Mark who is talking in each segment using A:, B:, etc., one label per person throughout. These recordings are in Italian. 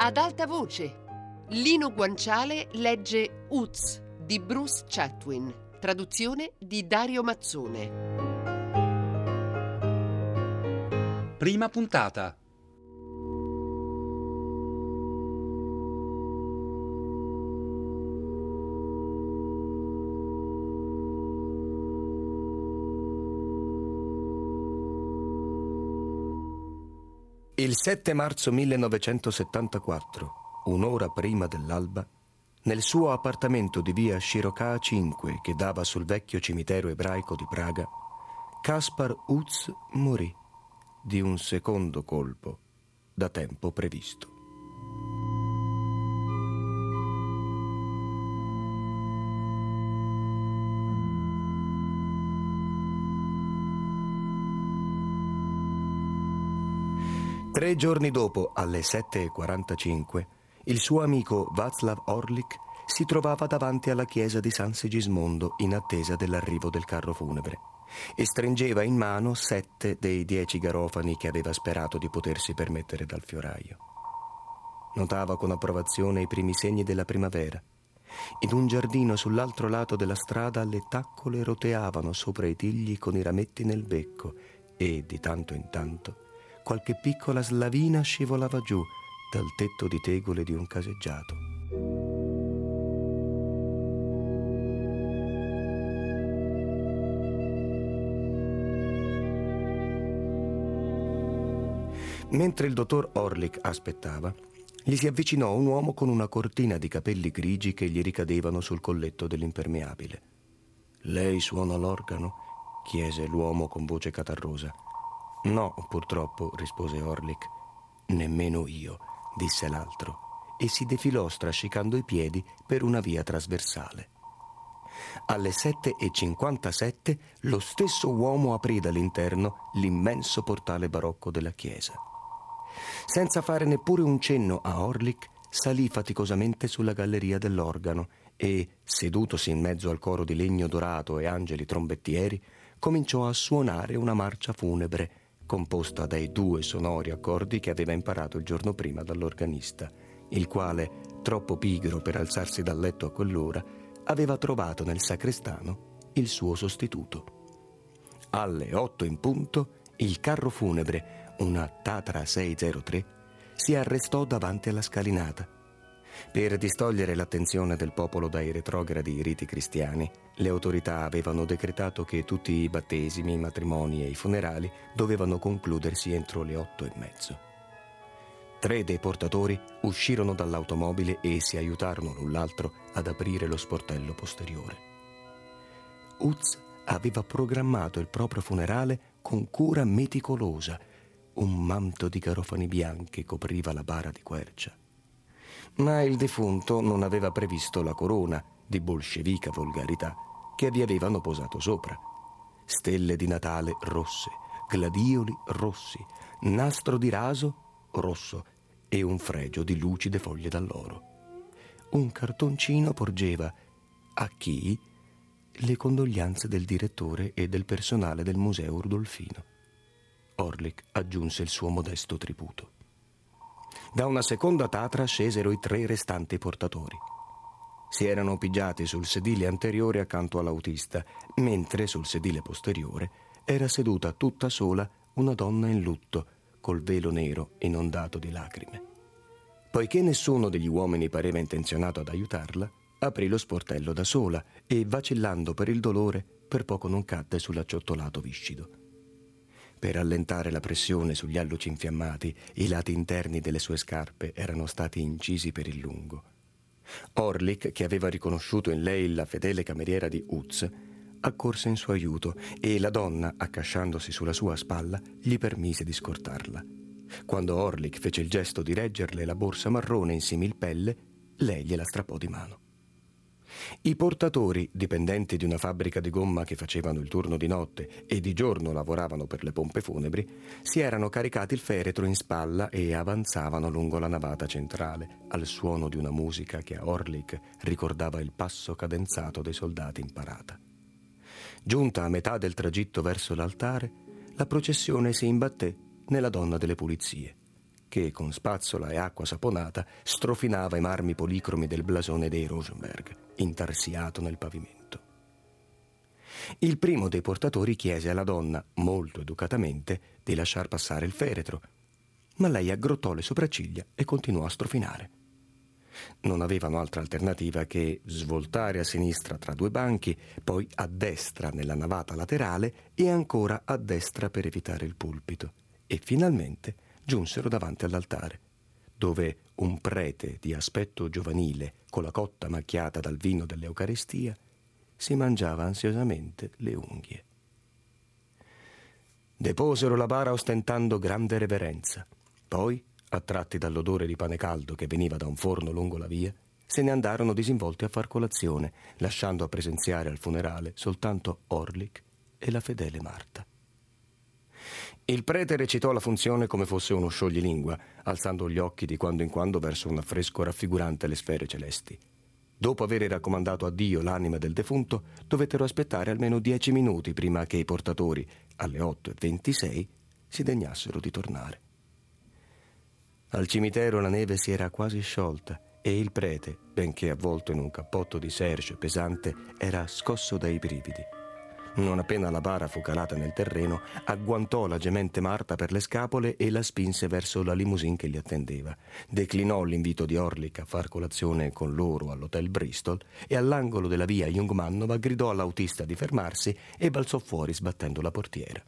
A: Ad alta voce. Lino Guanciale legge Uz di Bruce Chatwin, traduzione di Dario Mazzone.
B: Prima puntata.
C: Il 7 marzo 1974, un'ora prima dell'alba, nel suo appartamento di via Shirokawa 5 che dava sul vecchio cimitero ebraico di Praga, Kaspar Uz morì di un secondo colpo da tempo previsto. Tre giorni dopo, alle 7:45, il suo amico Václav Orlik si trovava davanti alla chiesa di San Sigismondo in attesa dell'arrivo del carro funebre e stringeva in mano 7 dei 10 garofani che aveva sperato di potersi permettere dal fioraio. Notava con approvazione i primi segni della primavera. In un giardino sull'altro lato della strada le taccole roteavano sopra i tigli con i rametti nel becco e, di tanto in tanto, qualche piccola slavina scivolava giù dal tetto di tegole di un caseggiato. Mentre il dottor Orlik aspettava, gli si avvicinò un uomo con una cortina di capelli grigi che gli ricadevano sul colletto dell'impermeabile. «Lei suona l'organo?» chiese l'uomo con voce catarrosa. «No, purtroppo», rispose Orlik. «Nemmeno io», disse l'altro, e si defilò strascicando i piedi per una via trasversale. Alle 7:57 lo stesso uomo aprì dall'interno l'immenso portale barocco della chiesa. Senza fare neppure un cenno a Orlik, salì faticosamente sulla galleria dell'organo e, sedutosi in mezzo al coro di legno dorato e angeli trombettieri, cominciò a suonare una marcia funebre composta dai 2 sonori accordi che aveva imparato il giorno prima dall'organista, il quale, troppo pigro per alzarsi dal letto a quell'ora, aveva trovato nel sacrestano il suo sostituto. Alle 8 in punto, il carro funebre, una Tatra 603, si arrestò davanti alla scalinata. Per distogliere l'attenzione del popolo dai retrogradi riti cristiani, le autorità avevano decretato che tutti i battesimi, i matrimoni e i funerali dovevano concludersi entro le 8:30. 3 dei portatori uscirono dall'automobile e si aiutarono l'un l'altro ad aprire lo sportello posteriore. Uz aveva programmato il proprio funerale con cura meticolosa. Un manto di garofani bianchi copriva la bara di quercia. Ma il defunto non aveva previsto la corona di bolscevica volgarità che vi avevano posato sopra. Stelle di Natale rosse, gladioli rossi, nastro di raso rosso e un fregio di lucide foglie d'alloro. Un cartoncino porgeva a chi le condoglianze del direttore e del personale del Museo Rudolfino. Orlik aggiunse il suo modesto tributo. Da una seconda Tatra scesero i 3 restanti portatori. Si erano pigiati sul sedile anteriore accanto all'autista, mentre sul sedile posteriore era seduta tutta sola una donna in lutto, col velo nero inondato di lacrime. Poiché nessuno degli uomini pareva intenzionato ad aiutarla, aprì lo sportello da sola e, vacillando per il dolore, per poco non cadde sull'acciottolato viscido. Per allentare la pressione sugli alluci infiammati, i lati interni delle sue scarpe erano stati incisi per il lungo. Orlik, che aveva riconosciuto in lei la fedele cameriera di Uz, accorse in suo aiuto e la donna, accasciandosi sulla sua spalla, gli permise di scortarla. Quando Orlik fece il gesto di reggerle la borsa marrone in similpelle, lei gliela strappò di mano. I portatori, dipendenti di una fabbrica di gomma che facevano il turno di notte e di giorno lavoravano per le pompe funebri, si erano caricati il feretro in spalla e avanzavano lungo la navata centrale, al suono di una musica che a Orlik ricordava il passo cadenzato dei soldati in parata. Giunta a metà del tragitto verso l'altare, la processione si imbatté nella donna delle pulizie, che con spazzola e acqua saponata strofinava i marmi policromi del blasone dei Rosenberg, intarsiato nel pavimento. Il primo dei portatori chiese alla donna, molto educatamente, di lasciar passare il feretro, ma lei aggrottò le sopracciglia e continuò a strofinare. Non avevano altra alternativa che svoltare a sinistra tra due banchi, poi a destra nella navata laterale e ancora a destra per evitare il pulpito. E finalmente giunsero davanti all'altare, dove un prete di aspetto giovanile, con la cotta macchiata dal vino dell'Eucaristia, si mangiava ansiosamente le unghie. Deposero la bara ostentando grande reverenza. Poi, attratti dall'odore di pane caldo che veniva da un forno lungo la via, se ne andarono disinvolti a far colazione, lasciando a presenziare al funerale soltanto Orlik e la fedele Marta. Il prete recitò la funzione come fosse uno scioglilingua, alzando gli occhi di quando in quando verso un affresco raffigurante le sfere celesti. Dopo aver raccomandato a Dio l'anima del defunto, dovettero aspettare almeno 10 minuti prima che i portatori, alle 8:26, si degnassero di tornare. Al cimitero la neve si era quasi sciolta e il prete, benché avvolto in un cappotto di serge pesante, era scosso dai brividi. Non appena la bara fu calata nel terreno, agguantò la gemente Marta per le scapole e la spinse verso la limousine che li attendeva. Declinò l'invito di Orlik a far colazione con loro all'hotel Bristol e all'angolo della via Jungmannova gridò all'autista di fermarsi e balzò fuori sbattendo la portiera.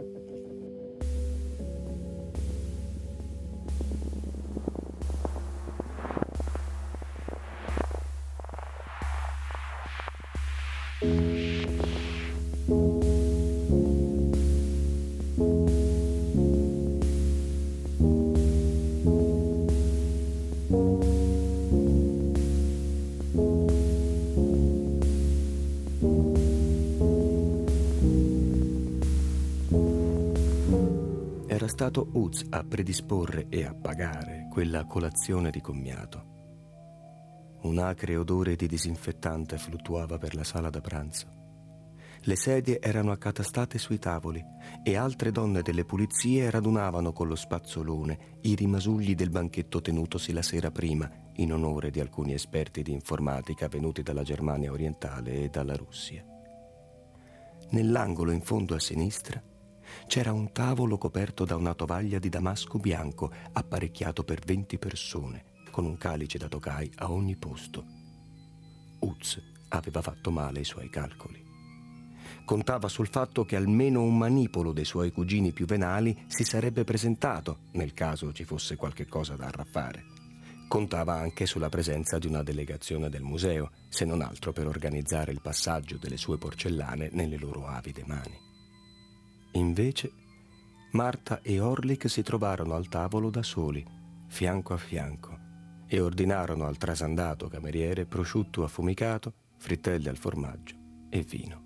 C: Era stato Utz a predisporre e a pagare quella colazione di commiato. Un acre odore di disinfettante fluttuava per la sala da pranzo. Le sedie erano accatastate sui tavoli e altre donne delle pulizie radunavano con lo spazzolone i rimasugli del banchetto tenutosi la sera prima in onore di alcuni esperti di informatica venuti dalla Germania orientale e dalla Russia. Nell'angolo in fondo a sinistra c'era un tavolo coperto da una tovaglia di damasco bianco apparecchiato per 20 persone, con un calice da tokai a ogni posto. Utz aveva fatto male i suoi calcoli. Contava sul fatto che almeno un manipolo dei suoi cugini più venali si sarebbe presentato, nel caso ci fosse qualche cosa da arraffare. Contava anche sulla presenza di una delegazione del museo, se non altro per organizzare il passaggio delle sue porcellane nelle loro avide mani. Invece, Marta e Orlik si trovarono al tavolo da soli, fianco a fianco, e ordinarono al trasandato cameriere prosciutto affumicato, frittelle al formaggio e vino.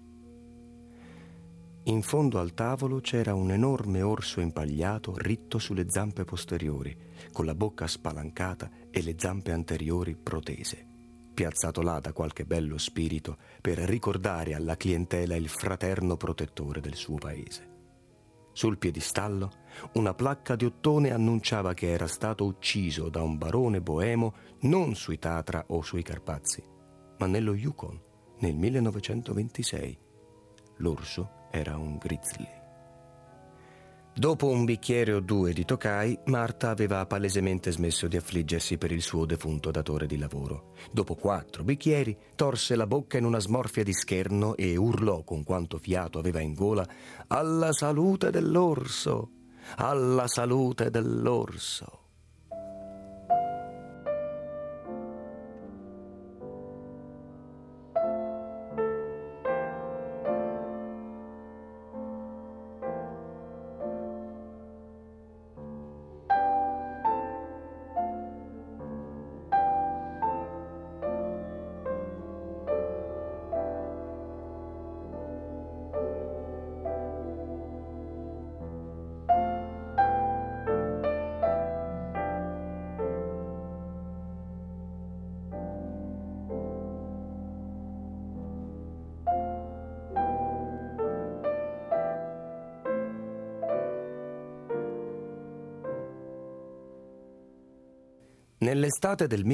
C: In fondo al tavolo c'era un enorme orso impagliato ritto sulle zampe posteriori, con la bocca spalancata e le zampe anteriori protese, piazzato là da qualche bello spirito per ricordare alla clientela il fraterno protettore del suo paese. Sul piedistallo una placca di ottone annunciava che era stato ucciso da un barone boemo non sui Tatra o sui Carpazi, ma nello Yukon nel 1926. L'orso era un grizzly. Dopo un bicchiere o due di Tokai, Marta aveva palesemente smesso di affliggersi per il suo defunto datore di lavoro. Dopo 4 bicchieri, torse la bocca in una smorfia di scherno e urlò con quanto fiato aveva in gola: «Alla salute dell'orso! Alla salute dell'orso!» Nell'estate del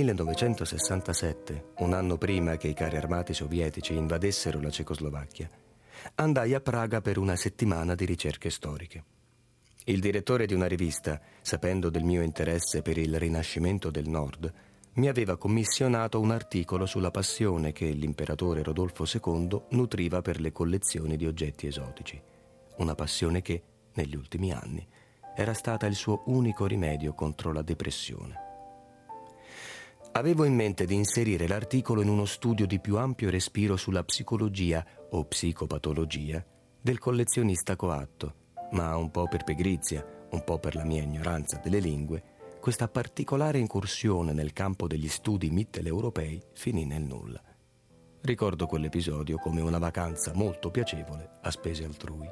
C: 1967, un anno prima che i carri armati sovietici invadessero la Cecoslovacchia, andai a Praga per una settimana di ricerche storiche. Il direttore di una rivista, sapendo del mio interesse per il Rinascimento del Nord, mi aveva commissionato un articolo sulla passione che l'imperatore Rodolfo II nutriva per le collezioni di oggetti esotici. Una passione che, negli ultimi anni, era stata il suo unico rimedio contro la depressione. Avevo in mente di inserire l'articolo in uno studio di più ampio respiro sulla psicologia o psicopatologia del collezionista coatto, ma un po' per pigrizia, un po' per la mia ignoranza delle lingue, questa particolare incursione nel campo degli studi mitteleuropei finì nel nulla. Ricordo quell'episodio come una vacanza molto piacevole a spese altrui.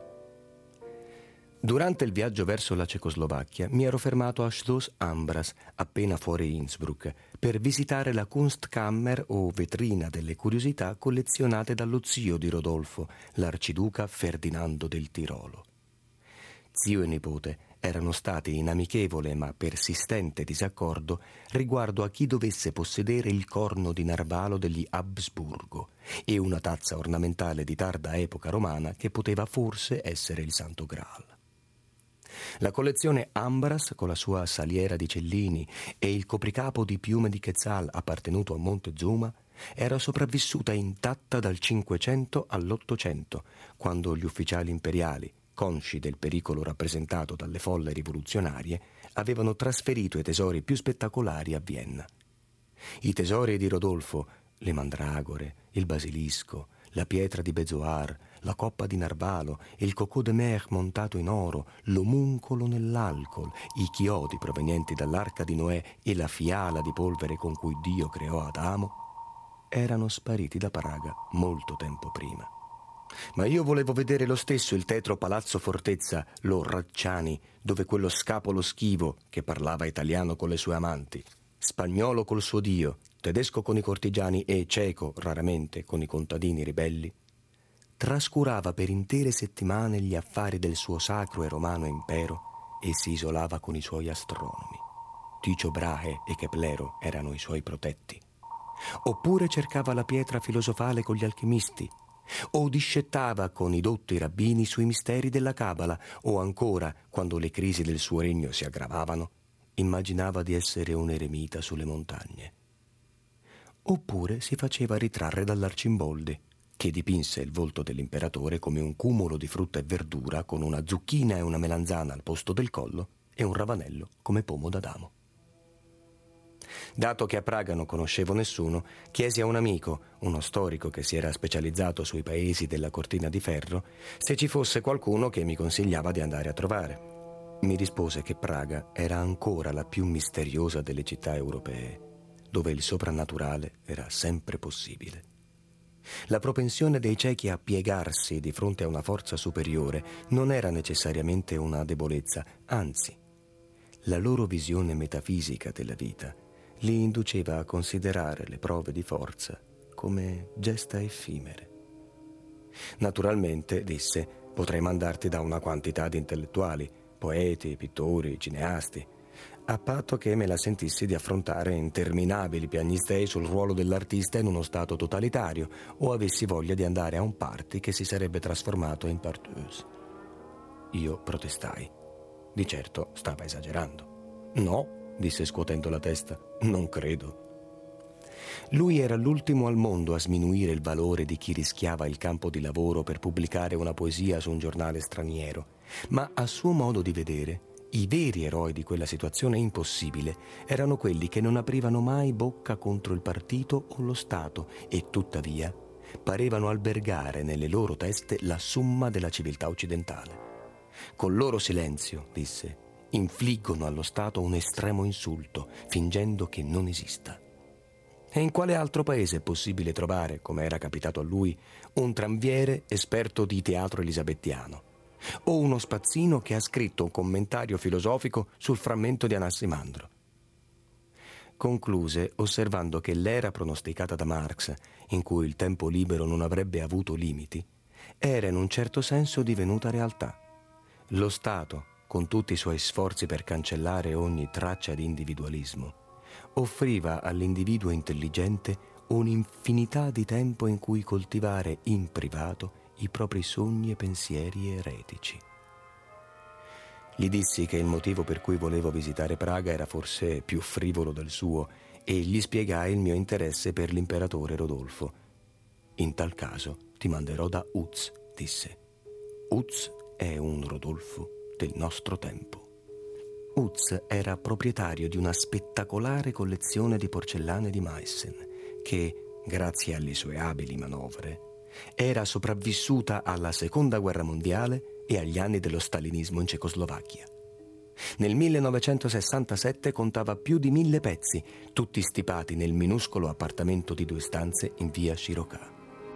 C: Durante il viaggio verso la Cecoslovacchia mi ero fermato a Schloss Ambras, appena fuori Innsbruck, per visitare la Kunstkammer o vetrina delle curiosità collezionate dallo zio di Rodolfo, l'arciduca Ferdinando del Tirolo. Zio e nipote erano stati in amichevole ma persistente disaccordo riguardo a chi dovesse possedere il corno di narvalo degli Habsburgo e una tazza ornamentale di tarda epoca romana che poteva forse essere il Santo Graal. La collezione Ambras, con la sua saliera di cellini e il copricapo di piume di Quetzal appartenuto a Montezuma, era sopravvissuta intatta dal 500 all'800, quando gli ufficiali imperiali, consci del pericolo rappresentato dalle folle rivoluzionarie, avevano trasferito i tesori più spettacolari a Vienna. I tesori di Rodolfo, le mandragore, il basilisco, la pietra di Bezoar, la coppa di narvalo, il coco de mer montato in oro, l'omuncolo nell'alcol, i chiodi provenienti dall'arca di Noè e la fiala di polvere con cui Dio creò Adamo, erano spariti da Praga molto tempo prima. Ma io volevo vedere lo stesso il tetro palazzo fortezza, lo Racciani, dove quello scapolo schivo, che parlava italiano con le sue amanti, spagnolo col suo Dio, tedesco con i cortigiani e ceco, raramente, con i contadini ribelli, trascurava per intere settimane gli affari del suo sacro e romano impero e si isolava con i suoi astronomi. Tycho Brahe e Keplero erano i suoi protetti. Oppure cercava la pietra filosofale con gli alchimisti, o discettava con i dotti rabbini sui misteri della Cabala, o ancora, quando le crisi del suo regno si aggravavano, immaginava di essere un eremita sulle montagne. Oppure si faceva ritrarre dall'Arcimboldi, che dipinse il volto dell'imperatore come un cumulo di frutta e verdura con una zucchina e una melanzana al posto del collo e un ravanello come pomo d'Adamo. Dato che a Praga non conoscevo nessuno, chiesi a un amico, uno storico che si era specializzato sui paesi della Cortina di Ferro, se ci fosse qualcuno che mi consigliava di andare a trovare. Mi rispose che Praga era ancora la più misteriosa delle città europee, dove il soprannaturale era sempre possibile. La propensione dei cechi a piegarsi di fronte a una forza superiore non era necessariamente una debolezza, anzi, la loro visione metafisica della vita li induceva a considerare le prove di forza come gesta effimere. Naturalmente, disse, potrei mandarti da una quantità di intellettuali, poeti, pittori, cineasti, a patto che me la sentissi di affrontare interminabili piagnistei sul ruolo dell'artista in uno stato totalitario o avessi voglia di andare a un party che si sarebbe trasformato in partous. Io protestai. Di certo stava esagerando. No, disse scuotendo la testa, non credo. Lui era l'ultimo al mondo a sminuire il valore di chi rischiava il campo di lavoro per pubblicare una poesia su un giornale straniero, ma a suo modo di vedere, i veri eroi di quella situazione impossibile erano quelli che non aprivano mai bocca contro il partito o lo Stato e, tuttavia, parevano albergare nelle loro teste la summa della civiltà occidentale. Col loro silenzio, disse, infliggono allo Stato un estremo insulto, fingendo che non esista. E in quale altro paese è possibile trovare, come era capitato a lui, un tramviere esperto di teatro elisabettiano? O uno spazzino che ha scritto un commentario filosofico sul frammento di Anassimandro? Concluse osservando che l'era pronosticata da Marx, in cui il tempo libero non avrebbe avuto limiti, era in un certo senso divenuta realtà. Lo Stato, con tutti i suoi sforzi per cancellare ogni traccia di individualismo, offriva all'individuo intelligente un'infinità di tempo in cui coltivare in privato i propri sogni e pensieri eretici. Gli dissi che il motivo per cui volevo visitare Praga era forse più frivolo del suo e gli spiegai il mio interesse per l'imperatore Rodolfo. In tal caso ti manderò da Uz, disse. Uz è un Rodolfo del nostro tempo. Uz era proprietario di una spettacolare collezione di porcellane di Meissen che, grazie alle sue abili manovre, era sopravvissuta alla Seconda Guerra Mondiale e agli anni dello stalinismo in Cecoslovacchia. Nel 1967 contava più di 1000 pezzi, tutti stipati nel minuscolo appartamento di 2 stanze in via Shirokà.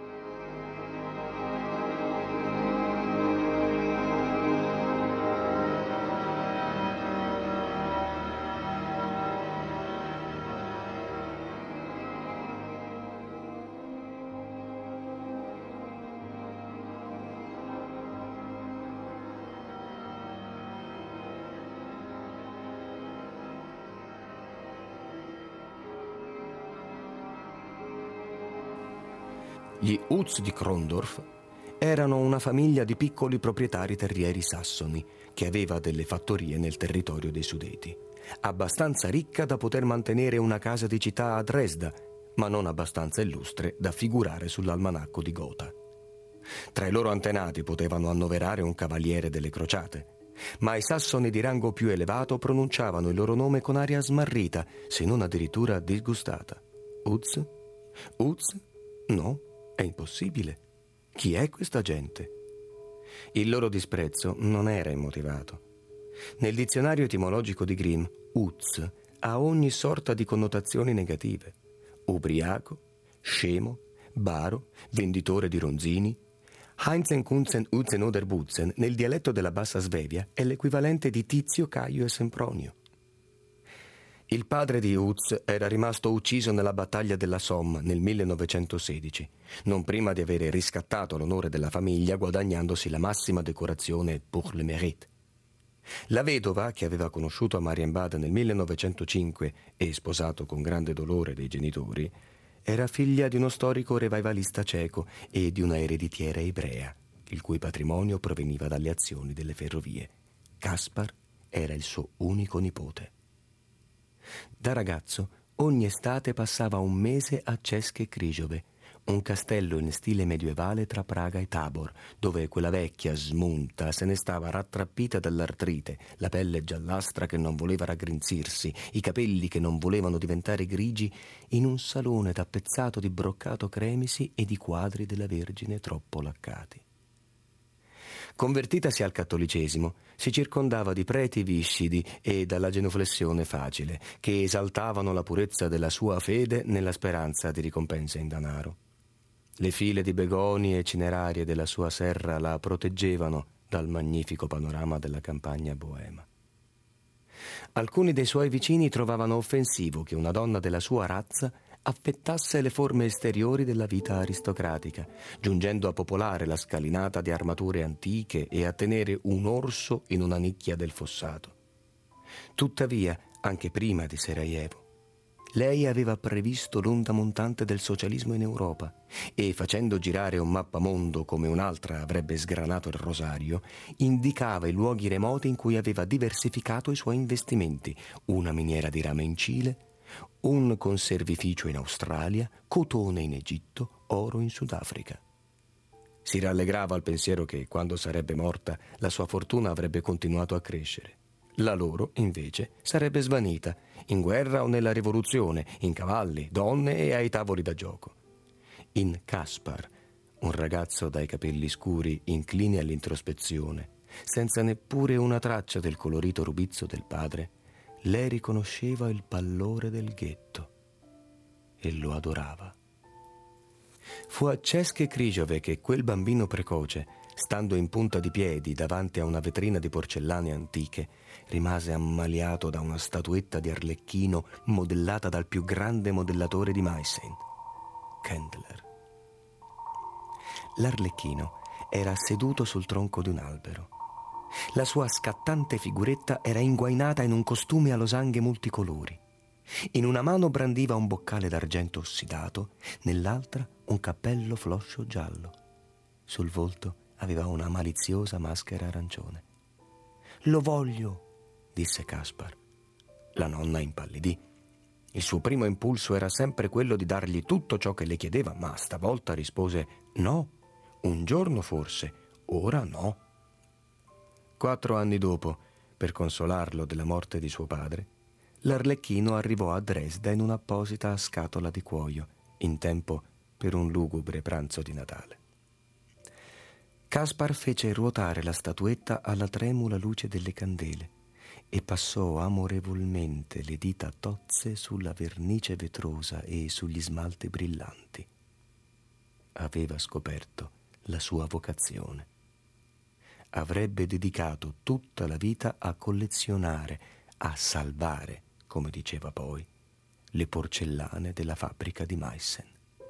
C: Gli Uz di Krondorf erano una famiglia di piccoli proprietari terrieri sassoni che aveva delle fattorie nel territorio dei Sudeti, abbastanza ricca da poter mantenere una casa di città a Dresda, ma non abbastanza illustre da figurare sull'almanacco di Gotha. Tra i loro antenati potevano annoverare un cavaliere delle crociate, ma i sassoni di rango più elevato pronunciavano il loro nome con aria smarrita, se non addirittura disgustata. Uz? Uz? No. È impossibile. Chi è questa gente? Il loro disprezzo non era immotivato. Nel dizionario etimologico di Grimm, Uz ha ogni sorta di connotazioni negative. Ubriaco, scemo, baro, venditore di ronzini. Heinzen, Kunzen, Uzen oder Butzen, nel dialetto della Bassa Svevia, è l'equivalente di Tizio, Caio e Sempronio. Il padre di Uz era rimasto ucciso nella battaglia della Somme nel 1916, non prima di avere riscattato l'onore della famiglia guadagnandosi la massima decorazione pour le mérite. La vedova, che aveva conosciuto a Marienbad nel 1905 e sposato con grande dolore dei genitori, era figlia di uno storico revivalista ceco e di una ereditiera ebrea, il cui patrimonio proveniva dalle azioni delle ferrovie. Kaspar era il suo unico nipote. Da ragazzo, ogni estate passava un mese a České Křižové, un castello in stile medievale tra Praga e Tabor, dove quella vecchia smunta se ne stava rattrappita dall'artrite, la pelle giallastra che non voleva raggrinzirsi, i capelli che non volevano diventare grigi, in un salone tappezzato di broccato cremisi e di quadri della Vergine troppo laccati. Convertitasi al cattolicesimo, si circondava di preti viscidi e dalla genuflessione facile, che esaltavano la purezza della sua fede nella speranza di ricompense in denaro. Le file di begoni e cinerarie della sua serra la proteggevano dal magnifico panorama della campagna boema. Alcuni dei suoi vicini trovavano offensivo che una donna della sua razza affettasse le forme esteriori della vita aristocratica, giungendo a popolare la scalinata di armature antiche e a tenere un orso in una nicchia del fossato. Tuttavia, anche prima di Sarajevo, lei aveva previsto l'onda montante del socialismo in Europa e, facendo girare un mappamondo come un'altra avrebbe sgranato il rosario, indicava i luoghi remoti in cui aveva diversificato i suoi investimenti, una miniera di rame in Cile, un conservificio in Australia, cotone in Egitto, oro in Sudafrica. Si rallegrava al pensiero che, quando sarebbe morta, la sua fortuna avrebbe continuato a crescere. La loro, invece, sarebbe svanita, in guerra o nella rivoluzione, in cavalli, donne e ai tavoli da gioco. In Kaspar, un ragazzo dai capelli scuri incline all'introspezione, senza neppure una traccia del colorito rubizzo del padre, lei riconosceva il pallore del ghetto e lo adorava. Fu a České Křižové che quel bambino precoce, stando in punta di piedi davanti a una vetrina di porcellane antiche, rimase ammaliato da una statuetta di Arlecchino modellata dal più grande modellatore di Meissen, Kendler. L'Arlecchino era seduto sul tronco di un albero. La sua scattante figuretta era inguainata in un costume a losanghe multicolori. In una mano brandiva un boccale d'argento ossidato, nell'altra un cappello floscio giallo. Sul volto aveva una maliziosa maschera arancione. «Lo voglio», disse Caspar. La nonna impallidì. Il suo primo impulso era sempre quello di dargli tutto ciò che le chiedeva, ma stavolta rispose «no, un giorno forse, ora no». 4 anni dopo, per consolarlo della morte di suo padre, l'Arlecchino arrivò a Dresda in un'apposita scatola di cuoio, in tempo per un lugubre pranzo di Natale. Caspar fece ruotare la statuetta alla tremula luce delle candele e passò amorevolmente le dita tozze sulla vernice vetrosa e sugli smalti brillanti. Aveva scoperto la sua vocazione. Avrebbe dedicato tutta la vita a collezionare, a salvare, come diceva poi, le porcellane della fabbrica di Meissen.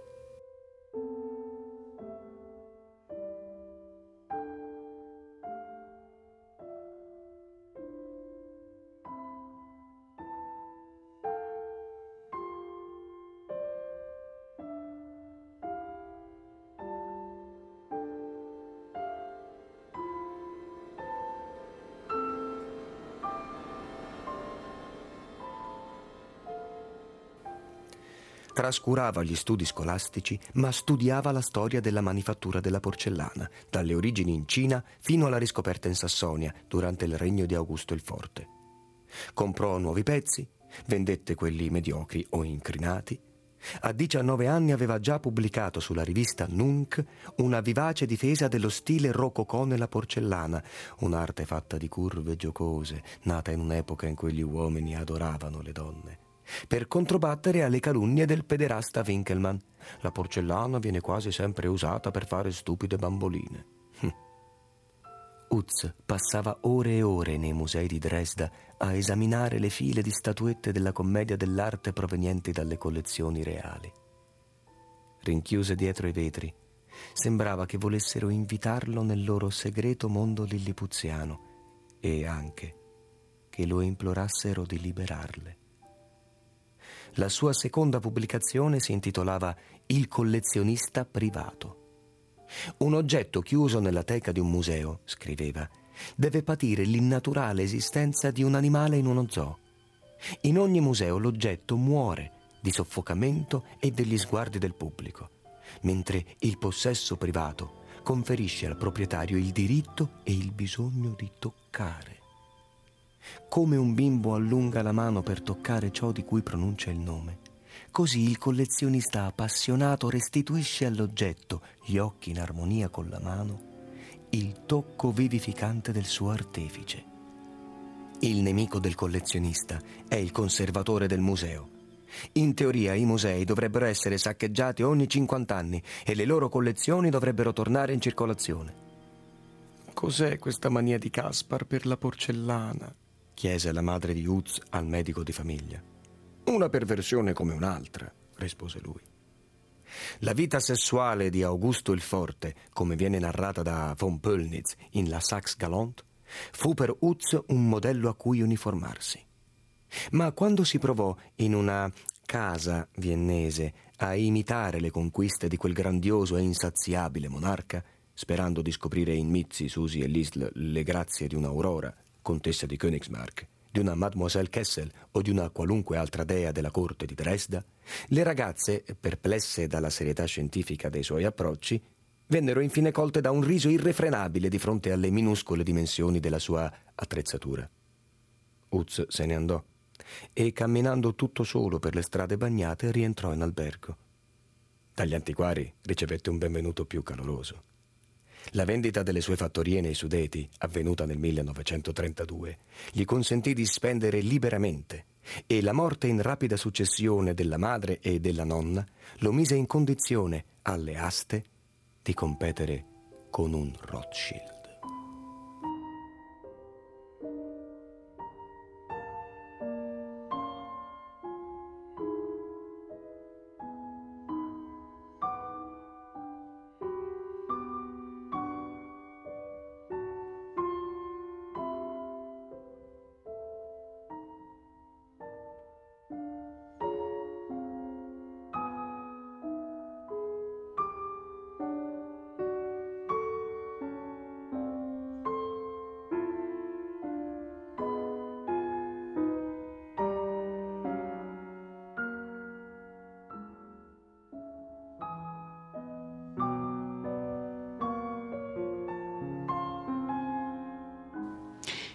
C: Trascurava gli studi scolastici, ma studiava la storia della manifattura della porcellana, dalle origini in Cina fino alla riscoperta in Sassonia durante il regno di Augusto il Forte. Comprò nuovi pezzi, vendette quelli mediocri o incrinati. A 19 anni aveva già pubblicato sulla rivista Nunc una vivace difesa dello stile rococò nella porcellana, un'arte fatta di curve giocose, nata in un'epoca in cui gli uomini adoravano le donne, per controbattere alle calunnie del pederasta Winkelmann. La porcellana viene quasi sempre usata per fare stupide bamboline. Utz passava ore e ore nei musei di Dresda a esaminare le file di statuette della commedia dell'arte provenienti dalle collezioni reali. Rinchiuse dietro i vetri, sembrava che volessero invitarlo nel loro segreto mondo lillipuziano e anche che lo implorassero di liberarle. La sua seconda pubblicazione si intitolava Il collezionista privato. Un oggetto chiuso nella teca di un museo, scriveva, deve patire l'innaturale esistenza di un animale in uno zoo. In ogni museo l'oggetto muore di soffocamento e degli sguardi del pubblico, mentre il possesso privato conferisce al proprietario il diritto e il bisogno di toccare. Come un bimbo allunga la mano per toccare ciò di cui pronuncia il nome, così il collezionista appassionato restituisce all'oggetto, gli occhi in armonia con la mano, il tocco vivificante del suo artefice. Il nemico del collezionista è il conservatore del museo. In teoria i musei dovrebbero essere saccheggiati ogni 50 anni e le loro collezioni dovrebbero tornare in circolazione. «Cos'è questa mania di Caspar per la porcellana?» chiese la madre di Utz al medico di famiglia. «Una perversione come un'altra», rispose lui. La vita sessuale di Augusto il Forte, come viene narrata da von Pöllnitz in La Saxe Galante, fu per Utz un modello a cui uniformarsi. Ma quando si provò in una casa viennese a imitare le conquiste di quel grandioso e insaziabile monarca, sperando di scoprire in Mitzi, Susi e Lisl le grazie di un'Aurora, contessa di Königsmarck, di una Mademoiselle Kessel o di una qualunque altra dea della corte di Dresda, le ragazze, perplesse dalla serietà scientifica dei suoi approcci, vennero infine colte da un riso irrefrenabile di fronte alle minuscole dimensioni della sua attrezzatura. Utz se ne andò e, camminando tutto solo per le strade bagnate, rientrò in albergo. Dagli antiquari ricevette un benvenuto più caloroso. La vendita delle sue fattorie nei Sudeti, avvenuta nel 1932, gli consentì di spendere liberamente e la morte in rapida successione della madre e della nonna lo mise in condizione, alle aste, di competere con un Rothschild.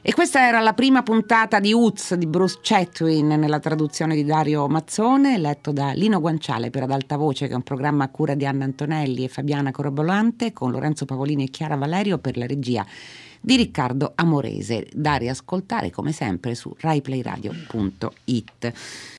D: E questa era la prima puntata di Uts di Bruce Chatwin, nella traduzione di Dario Mazzone, letto da Lino Guanciale per Ad Alta Voce, che è un programma a cura di Anna Antonelli e Fabiana Corobolante, con Lorenzo Pavolini e Chiara Valerio per la regia di Riccardo Amorese, da riascoltare come sempre su raiplayradio.it.